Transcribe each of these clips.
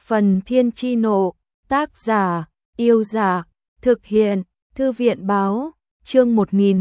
Phần Thiên Chi Nộ, tác giả, Yêu Giả, thực hiện, Thư viện Báo, chương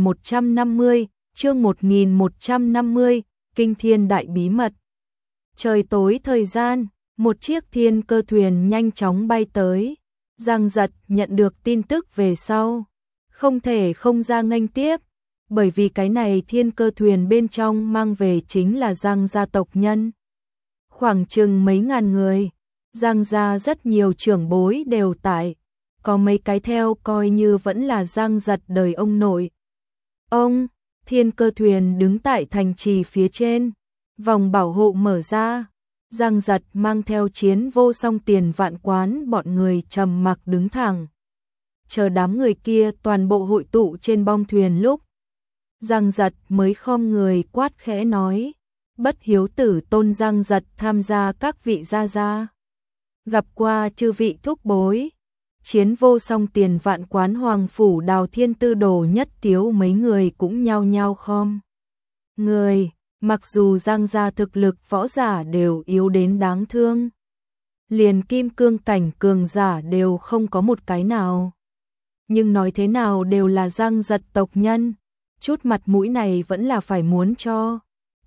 1150, Kinh Thiên Đại Bí Mật. Trời tối thời gian, một chiếc thiên cơ thuyền nhanh chóng bay tới. Giang Giật nhận được tin tức về sau, không thể không ra nghênh tiếp, bởi vì cái này thiên cơ thuyền bên trong mang về chính là Giang gia tộc nhân. Khoảng chừng mấy ngàn người, Giang gia rất nhiều trưởng bối đều tại, có mấy cái theo coi như vẫn là Giang Giật đời ông nội. Thiên cơ thuyền đứng tại thành trì phía trên, vòng bảo hộ mở ra, Giang Giật mang theo Chiến Vô Song Tiền Vạn Quán bọn người trầm mặc đứng thẳng. Chờ đám người kia toàn bộ hội tụ trên bong thuyền lúc, Giang Giật mới khom người quát khẽ nói, Bất Hiếu Tử Tôn Giang Giật tham gia các vị gia. Gặp qua chư vị thúc bối. Chiến Vô Song Tiền Vạn Quán Hoàng Phủ Đào Thiên Tư Đồ Nhất Tiếu mấy người cũng nhao nhao khom người, mặc dù Giang gia thực lực võ giả đều yếu đến đáng thương, liền kim cương cảnh cường giả đều không có một cái nào, nhưng nói thế nào đều là Giang Giật tộc nhân, chút mặt mũi này vẫn là phải muốn cho.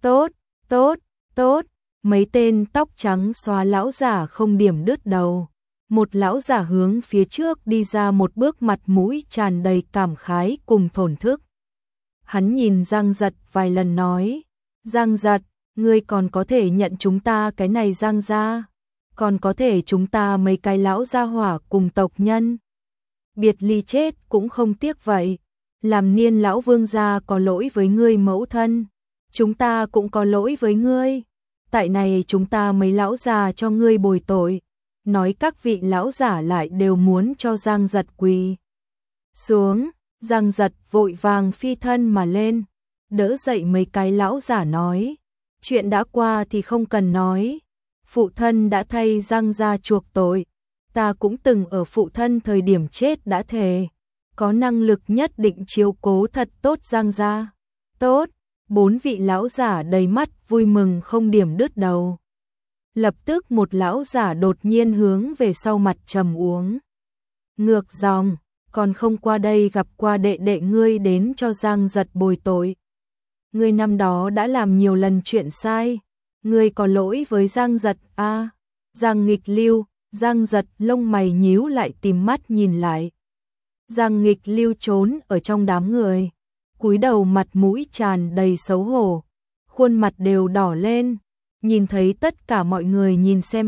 Tốt, mấy tên tóc trắng xóa lão giả không điểm đứt đầu. Một lão giả hướng phía trước đi ra một bước, mặt mũi tràn đầy cảm khái cùng thổn thức. Hắn nhìn Giang Giật vài lần nói, Giang Giật, ngươi còn có thể nhận chúng ta cái này Giang gia, còn có thể chúng ta mấy cái lão gia hỏa cùng tộc nhân. Biệt ly chết cũng không tiếc vậy, làm Niên lão vương gia có lỗi với ngươi mẫu thân, chúng ta cũng có lỗi với ngươi, tại này chúng ta mấy lão già cho ngươi bồi tội. Nói các vị lão giả lại đều muốn cho Giang Giật quỳ xuống, Giang Giật vội vàng phi thân mà lên, đỡ dậy mấy cái lão giả nói, chuyện đã qua thì không cần nói, phụ thân đã thay Giang gia chuộc tội, ta cũng từng ở phụ thân thời điểm chết đã thề, có năng lực nhất định chiếu cố thật tốt Giang gia. Tốt, bốn vị lão giả đầy mắt vui mừng không điểm đứt đầu. Lập tức một lão giả đột nhiên hướng về sau mặt trầm uống ngược dòng, còn không qua đây gặp qua đệ đệ ngươi đến cho Giang Giật bồi tội. Ngươi năm đó đã làm nhiều lần chuyện sai, ngươi có lỗi với Giang Giật a. Giang Nghịch Lưu, Giang Giật lông mày nhíu lại tìm mắt nhìn lại. Giang Nghịch Lưu trốn ở trong đám người, cúi đầu mặt mũi tràn đầy xấu hổ, khuôn mặt đều đỏ lên. Nhìn thấy tất cả mọi người nhìn xem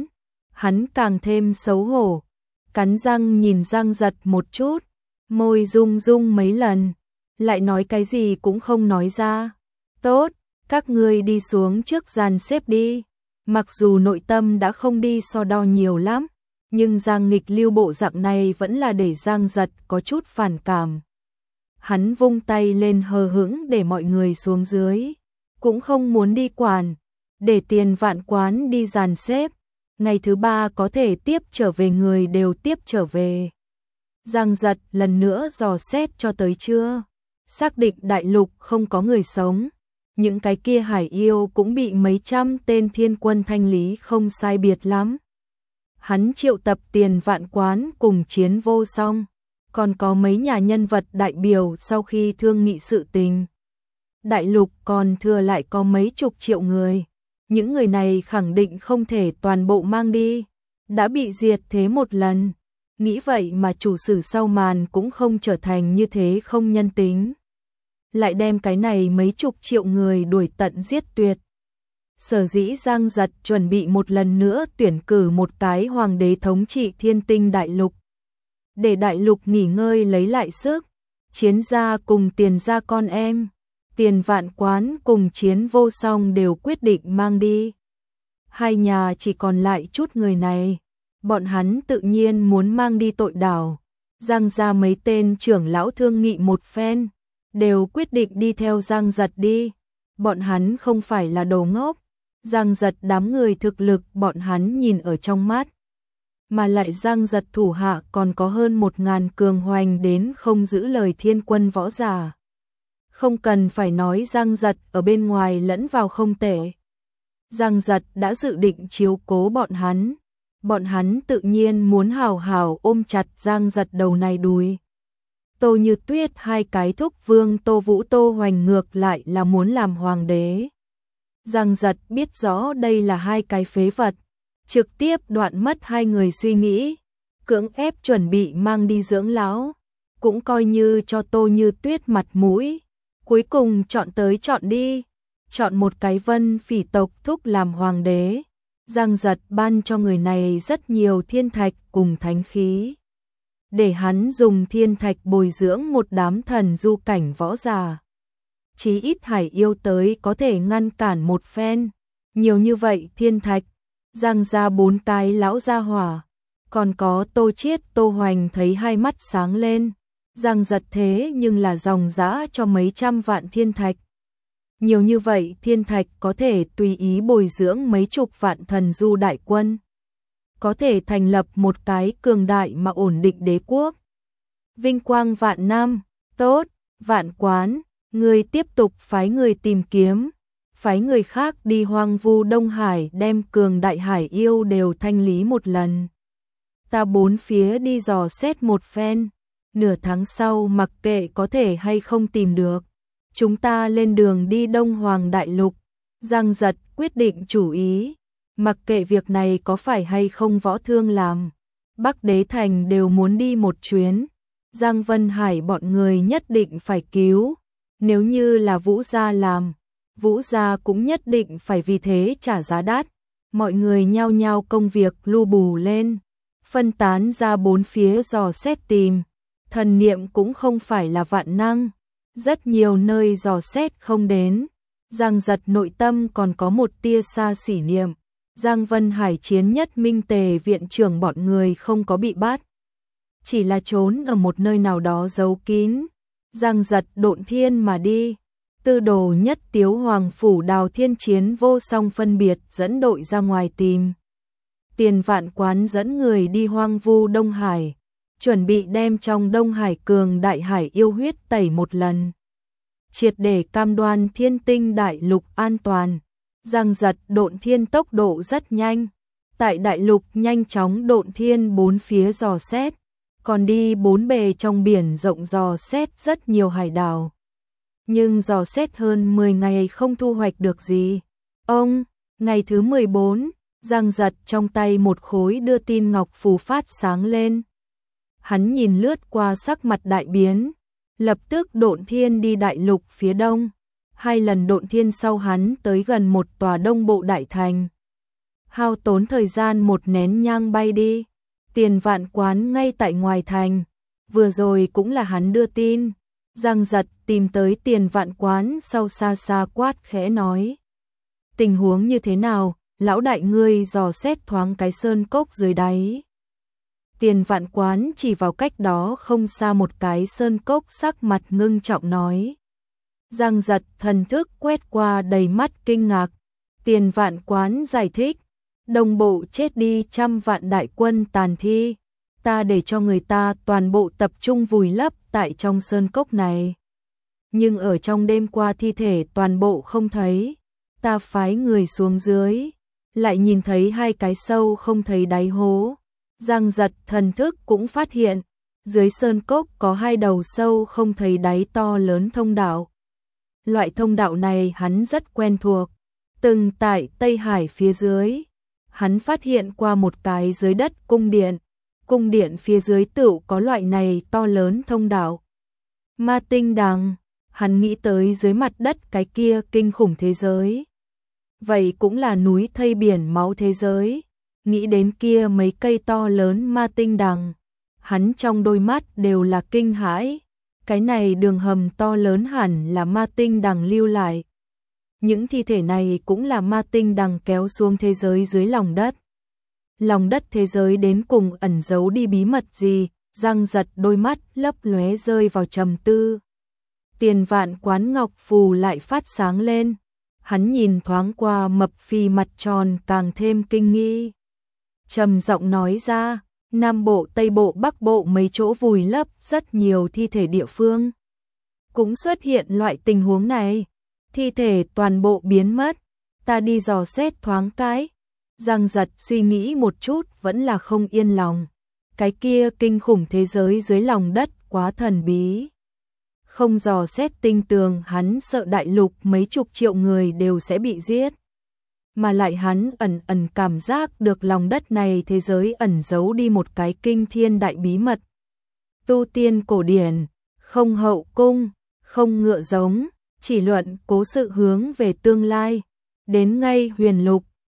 hắn càng thêm xấu hổ, cắn răng nhìn Giang Giật một chút, môi rung rung mấy lần, lại nói cái gì cũng không nói ra. Tốt, các ngươi đi xuống trước dàn xếp đi. Mặc dù nội tâm đã không đi so đo nhiều lắm, nhưng Giang Nghịch Lưu bộ dạng này vẫn là để Giang Giật có chút phản cảm. Hắn vung tay lên hờ hững để mọi người xuống dưới, cũng không muốn đi quản. Để Tiền Vạn Quán đi dàn xếp, ngày thứ ba có thể tiếp trở về người đều tiếp trở về. Giang Giật lần nữa dò xét cho tới trưa, xác định đại lục không có người sống, những cái kia hải yêu cũng bị mấy trăm tên thiên quân thanh lý không sai biệt lắm. Hắn triệu tập Tiền Vạn Quán cùng Chiến Vô Song, còn có mấy nhà nhân vật đại biểu sau khi thương nghị sự tình. Đại lục còn thừa lại có mấy chục triệu người. Những người này khẳng định không thể toàn bộ mang đi, đã bị diệt thế một lần, nghĩ vậy mà chủ sử sau màn cũng không trở thành như thế không nhân tính. Lại đem cái này mấy chục triệu người đuổi tận giết tuyệt. Sở dĩ Giang Giật chuẩn bị một lần nữa tuyển cử một cái hoàng đế thống trị thiên tinh đại lục. Để đại lục nghỉ ngơi lấy lại sức, Chiến gia cùng Tiền gia con em. Tiền Vạn Quán cùng Chiến Vô Song đều quyết định mang đi. Hai nhà chỉ còn lại chút người này, bọn hắn tự nhiên muốn mang đi tội đảo. Giang gia mấy tên trưởng lão thương nghị một phen, đều quyết định đi theo Giang Giật đi. Bọn hắn không phải là đồ ngốc, Giang Giật đám người thực lực bọn hắn nhìn ở trong mắt. Mà lại Giang Giật thủ hạ còn có hơn 1000 cường hoành đến không giữ lời thiên quân võ giả. Không cần phải nói Giang Giật ở bên ngoài lẫn vào không tệ. Giang Giật đã dự định chiếu cố bọn hắn. bọn hắn tự nhiên muốn hào hào ôm chặt Giang Giật đầu này đùi. Tô Như Tuyết hai cái thúc vương Tô Vũ Tô Hoành ngược lại là muốn làm hoàng đế. Giang Giật biết rõ đây là hai cái phế vật, trực tiếp đoạn mất hai người suy nghĩ, cưỡng ép chuẩn bị mang đi dưỡng lão, cũng coi như cho Tô Như Tuyết mặt mũi. Cuối cùng chọn tới chọn đi, chọn một cái Vân Phỉ tộc thúc làm hoàng đế. Giang Giật ban cho người này rất nhiều thiên thạch cùng thánh khí, để hắn dùng thiên thạch bồi dưỡng một đám thần du cảnh võ giả. Chí ít hải yêu tới có thể ngăn cản một phen. Nhiều như vậy thiên thạch, Giang ra 4 cái lão gia hỏa, còn có Tô Chiết Tô Hoành thấy hai mắt sáng lên. Giang Giật thế nhưng là dòng dã cho mấy trăm vạn thiên thạch. Nhiều như vậy thiên thạch có thể tùy ý bồi dưỡng mấy chục vạn thần du đại quân, có thể thành lập một cái cường đại mà ổn định đế quốc. Vinh quang vạn năm, tốt, Vạn Quán, người tiếp tục phái người tìm kiếm, phái người khác đi hoang vu Đông Hải đem cường đại hải yêu đều thanh lý một lần. Ta bốn phía đi dò xét một phen, nửa tháng sau mặc kệ có thể hay không tìm được, chúng ta lên đường đi Đông Hoàng Đại Lục. Giang Giật quyết định chủ ý, mặc kệ việc này có phải hay không Võ Thương làm, Bắc Đế Thành đều muốn đi một chuyến. Giang Vân Hải bọn người nhất định phải cứu, nếu như là Vũ gia làm, Vũ gia cũng nhất định phải vì thế trả giá đắt. Mọi người nhao nhao công việc lu bù lên, phân tán ra bốn phía dò xét tìm. Thần niệm cũng không phải là vạn năng, rất nhiều nơi dò xét không đến. Giang Giật nội tâm còn có một tia xa xỉ niệm, Giang Vân Hải chiến nhất Minh Tề viện trưởng bọn người không có bị bắt, chỉ là trốn ở một nơi nào đó giấu kín. Giang Giật độn thiên mà đi, tư đồ nhất Tiếu Hoàng phủ Đào Thiên Chiến vô song phân biệt dẫn đội ra ngoài tìm. Tiền Vạn Quán dẫn người đi hoang vu Đông Hải, chuẩn bị đem trong Đông Hải cường đại hải yêu huyết tẩy một lần, triệt để cam đoan Thiên Tinh Đại Lục an toàn. Giang Giật độn thiên tốc độ rất nhanh, tại Đại Lục nhanh chóng độn thiên bốn phía dò xét, còn đi bốn bề trong biển rộng dò xét rất nhiều hải đảo. Nhưng dò xét hơn 10 ngày không thu hoạch được gì. Ngày thứ 14, Giang Giật trong tay một khối đưa tin ngọc phù phát sáng lên. Hắn nhìn lướt qua sắc mặt đại biến, lập tức độn thiên đi Đại Lục phía đông. 2 lần độn thiên sau hắn tới gần một tòa đông bộ đại thành. Hao tốn thời gian một nén nhang bay đi, Tiền Vạn Quán ngay tại ngoài thành. Vừa rồi cũng là hắn đưa tin. Giang Giật tìm tới Tiền Vạn Quán sau xa xa quát khẽ nói: tình huống như thế nào, lão đại ngươi dò xét thoáng cái sơn cốc dưới đáy. Tiền Vạn Quán chỉ vào cách đó không xa một cái sơn cốc, sắc mặt ngưng trọng nói. Giang Giật thần thức quét qua đầy mắt kinh ngạc. Tiền Vạn Quán giải thích: đồng bộ chết đi trăm vạn đại quân tàn thi, ta để cho người ta toàn bộ tập trung vùi lấp tại trong sơn cốc này. Nhưng ở trong đêm qua thi thể toàn bộ không thấy, ta phái người xuống dưới, lại nhìn thấy 2 cái sâu không thấy đáy hố. Giang Giật thần thức cũng phát hiện, dưới sơn cốc có 2 đầu sâu không thấy đáy to lớn thông đạo. Loại thông đạo này hắn rất quen thuộc, từng tại Tây Hải phía dưới, hắn phát hiện qua một cái dưới đất cung điện phía dưới tựu có loại này to lớn thông đạo. Ma tinh đằng, hắn nghĩ tới dưới mặt đất cái kia kinh khủng thế giới. Vậy cũng là núi thây biển máu thế giới. Nghĩ đến kia mấy cây to lớn ma tinh đằng, hắn trong đôi mắt đều là kinh hãi. Cái này đường hầm to lớn hẳn là ma tinh đằng lưu lại. Những thi thể này cũng là ma tinh đằng kéo xuống thế giới dưới lòng đất. Lòng đất thế giới đến cùng ẩn giấu đi bí mật gì? Giang Giật đôi mắt lấp lóe rơi vào trầm tư. Tiền Vạn Quán ngọc phù lại phát sáng lên. Hắn nhìn thoáng qua mập phì mặt tròn càng thêm kinh nghi. Trầm giọng nói ra, Nam Bộ, Tây Bộ, Bắc Bộ mấy chỗ vùi lấp rất nhiều thi thể địa phương. Cũng xuất hiện loại tình huống này. Thi thể toàn bộ biến mất. Ta đi dò xét thoáng cái. Giang Giật suy nghĩ một chút vẫn là không yên lòng. Cái kia kinh khủng thế giới dưới lòng đất quá thần bí. Không dò xét tinh tường, hắn sợ đại lục mấy chục triệu người đều sẽ bị giết. Mà lại hắn ẩn ẩn cảm giác được lòng đất này thế giới ẩn giấu đi một cái kinh thiên đại bí mật. Tu tiên cổ điển, không hậu cung, không ngựa giống, chỉ luận cố sự hướng về tương lai. Đến ngay huyền lục,